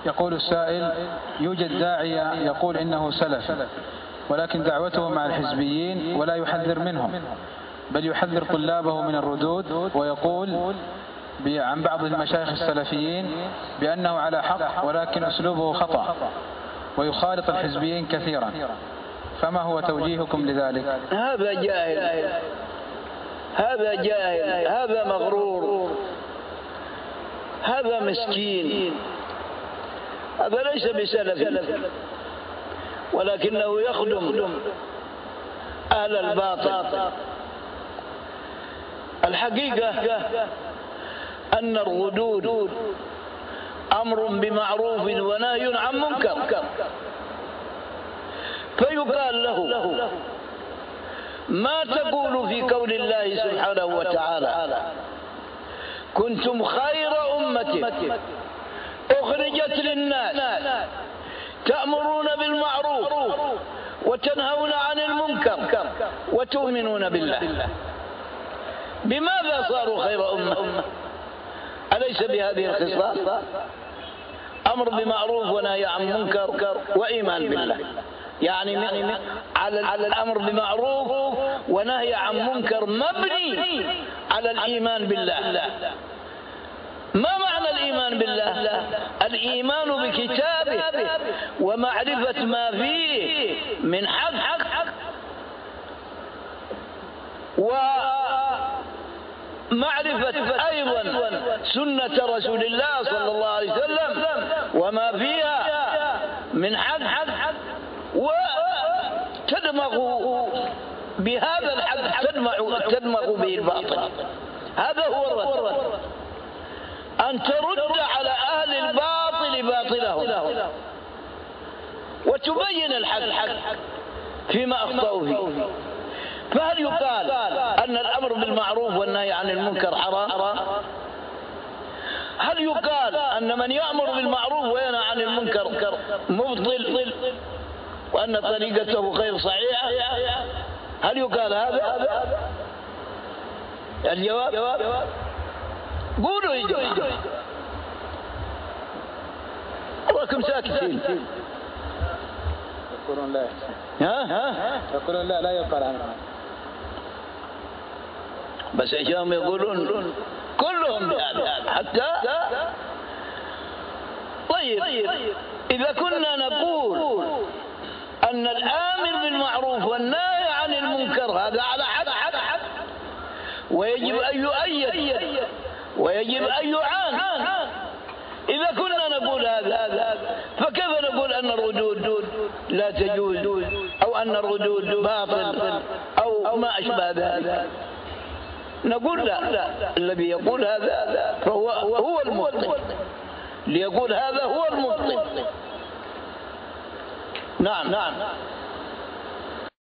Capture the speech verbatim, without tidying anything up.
يقول السائل: يوجد داعية يقول إنه سلف، ولكن دعوته مع الحزبيين ولا يحذر منهم، بل يحذر طلابه من الردود، ويقول عن بعض المشايخ السلفيين بأنه على حق ولكن أسلوبه خطأ، ويخالط الحزبيين كثيرا، فما هو توجيهكم لذلك؟ هذا جاهل، هذا جاهل، هذا مغرور، هذا مسكين، هذا ليس بسلف، ولكنه يخدم أهل الباطل. الحقيقة أن الردود أمر بمعروف ونهي عن منكر، فيقال له: ما تقول في قول الله سبحانه وتعالى: كنتم خير أمة أخرجت للناس تأمرون بالمعروف وتنهون عن المنكر وتؤمنون بالله. بماذا صاروا خير أمة؟ أليس بهذه الخصال؟ أمر بمعروف ونهي عن منكر وإيمان بالله، يعني على الأمر بمعروف ونهي عن منكر مبني على الإيمان بالله. ما معنى الإيمان بالله؟ الإيمان بكتابه ومعرفة ما فيه من حق، ومعرفة أيضا سنة رسول الله صلى الله عليه وسلم وما فيها من حق، وتدمغ بهذا الحق، تدمغ به الباطل. هذا هو الرد، أن ترد على أهل الباطل باطلهم وتبين الحق فيما أخطأوا فيه. فهل يقال أن الأمر بالمعروف والنهي عن المنكر حرام؟ هل يقال أن من يأمر بالمعروف وينهى عن المنكر مبطل وأن طريقته غير صحيحة؟ هل يقال هذا؟ الجواب: قولوا يا جماعة، راكم ساكتين. يقولون لا يحسن. ها ها يقولون لا لا يقال عنها، بس عشان يقولون كلهم بهذا حتى. طيب، إذا كنا نقول أن الآمر بالمعروف والنهي عن المنكر هذا على حد ويجب أن يؤيد ويجب أن يعان، إذا كنا نقول هذا فكيف نقول أن الردود لا تجوز أو أن الردود باطل أو ما أشبه ذلك؟ نقول لا، الذي يقول هذا فهو هو المبطل، ليقول هذا هو المبطل. نعم نعم.